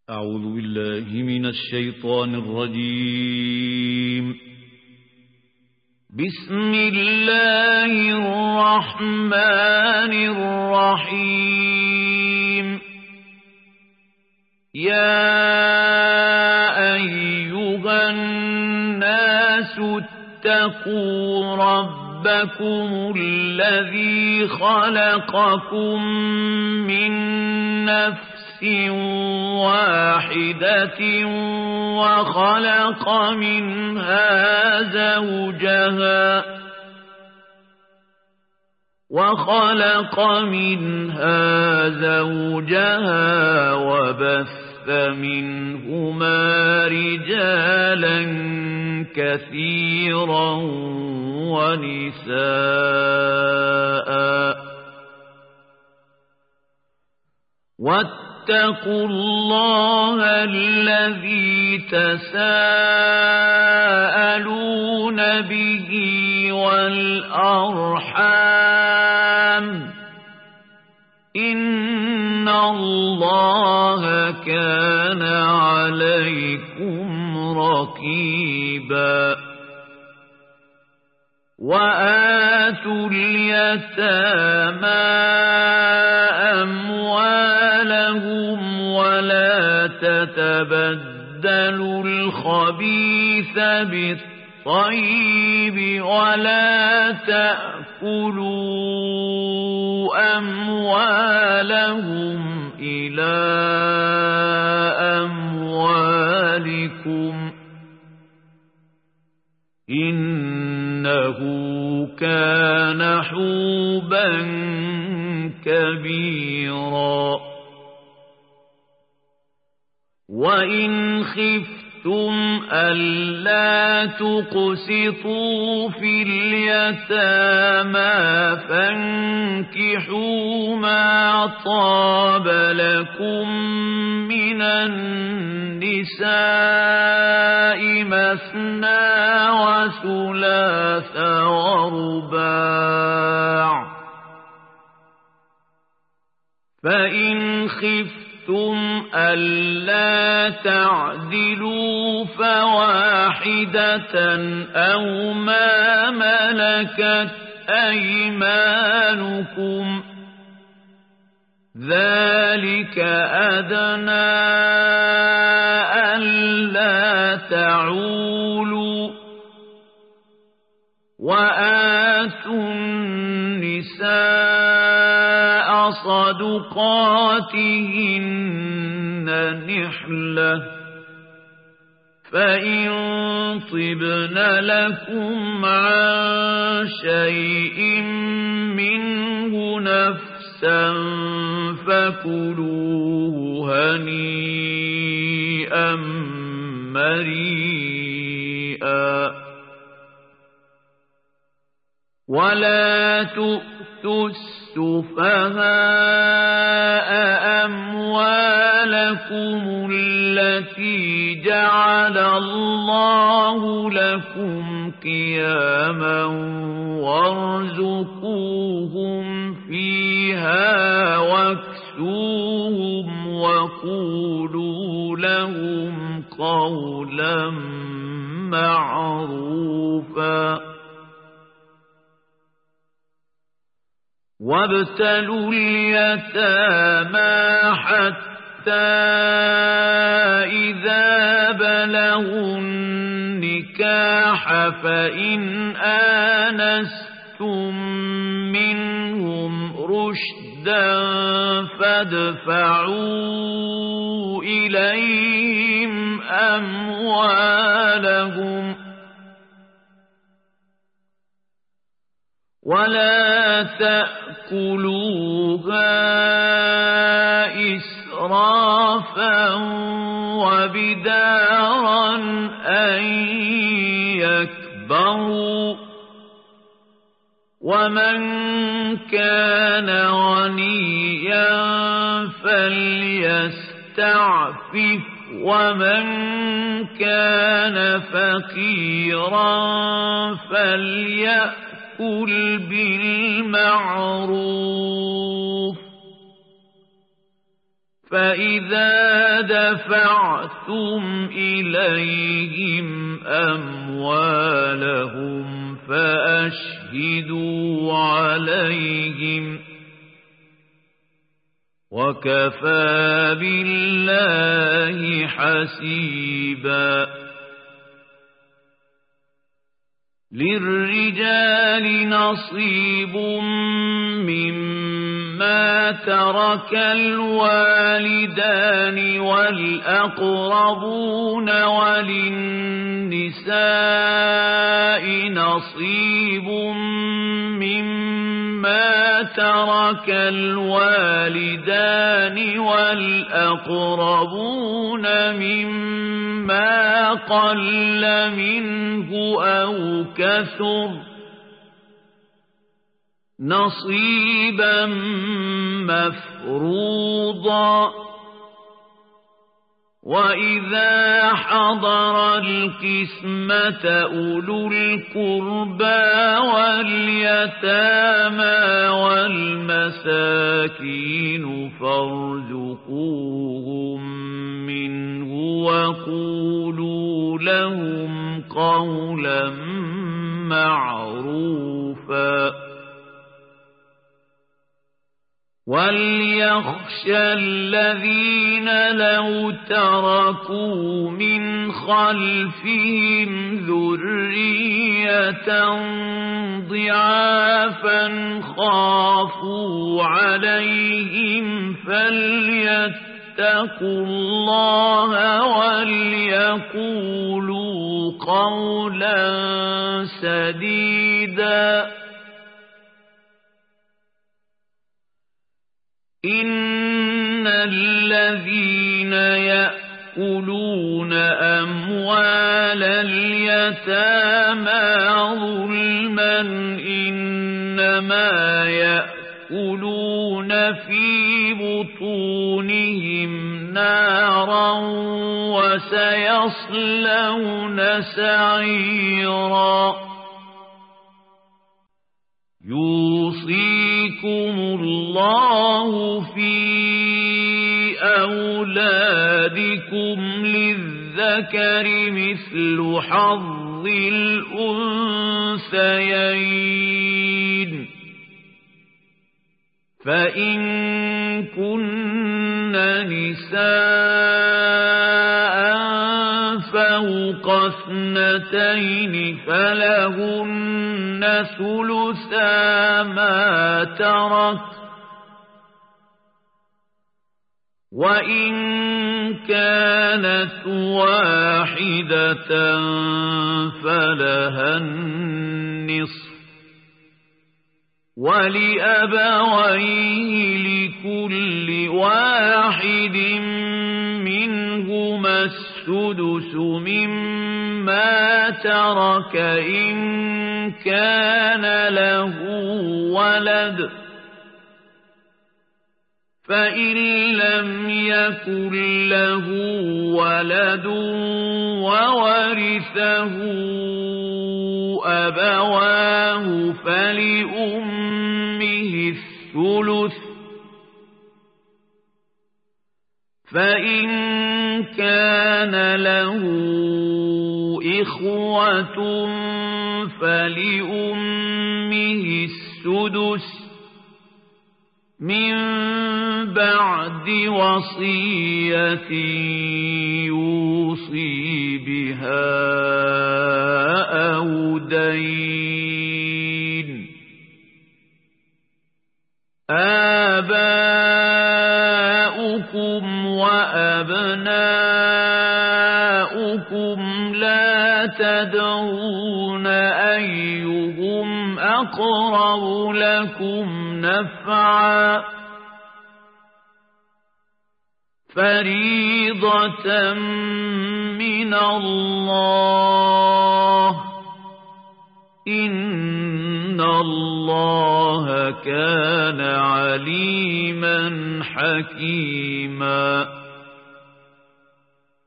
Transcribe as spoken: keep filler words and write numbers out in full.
أعوذ بالله من الشيطان الرجيم. بسم الله الرحمن الرحيم. يا أيها الناس اتقوا ربكم الذي خلقكم من نفس واحدة وخلق منها زوجها وخلق منها زوجها وبث منهما رجالا كثيرا ونساء واتقوا الله الذي تساءلون به والأرحام إن الله كان عليكم رقيبا. وآتوا اليتامى أموالهم ولا تتبدلوا الخبيث بالطيب ولا تأكلوا أموالهم إلى أموالكم إنه كان حوبا كبيرا. وإن خفتم ألا تقسطوا في اليتامى فانكحوا ما طاب لكم من النساء مثنى وثلاث ورباع. فإن خفتم ألا تعدلوا فواحدة أو ما ملكت أيمانكم ذلك أدنى ألا تعولوا. وآتوا النساء صدقاتهن نحلة فإن طبن لكم عن شيء منه نفسا فكلوه هنيئا مريئا. ولا تؤتوا السفهاء أموالكم التي جعل الله لكم قياما وارزقوهم فيها واكسوهم وقولوا لهم قولا معروفا. وابتلوا اليتامى حتى إذا بلغوا النكاح فإن آنستم منهم رشدا فادفعوا إليهم أموالهم ولا تأكلوها إسرافا وبدارا أن يكبروا. ومن كان غنيا فليستعفف ومن كان فقيرا فليأكل قل بالمعروف فإذا دفعتم إليهم أموالهم فأشهدوا عليهم وكفى بالله حسيبا للرجال نصيب مما ترك الوالدان والأقربون وللنساء نصيب مما ترك الوالدان والأقربون مما قل منه أو كثر نصيبا مفروضا وإذا حضر القسمة أولو القربى واليتامى والمساكين فارزقوهم منه وقولوا لهم قولا معروفا وليخشى الذين لو تركوا من خلفهم ذرية ضعافا خافوا عليهم فليتقوا الله وليقولوا قولا سديدا إن الذين يأكلون أموال اليتامى ظلما إنما يأكلون في بطونهم نارا وسيصلون سعيرا يوصيكم الله في أولادكم للذكر مثل حظ الأنثيين فإن كن نساء فوق اثنتين فلهن ثلثا ما ترك وإن كانت واحدة فلها النصف ولأبويه لكل واحد منهما السدس مما ترك إن كان له ولد فإن لم يكن له ولد وورثه أبواه فلأمه الثلث فإن كان له إخوة فلأمه السدس من بعد وصية يوصي بها أو دين آباؤكم وأبناؤكم لا تدرون أيهم أقرب لكم نفعا فريضة من الله إن الله كان عليما حكيما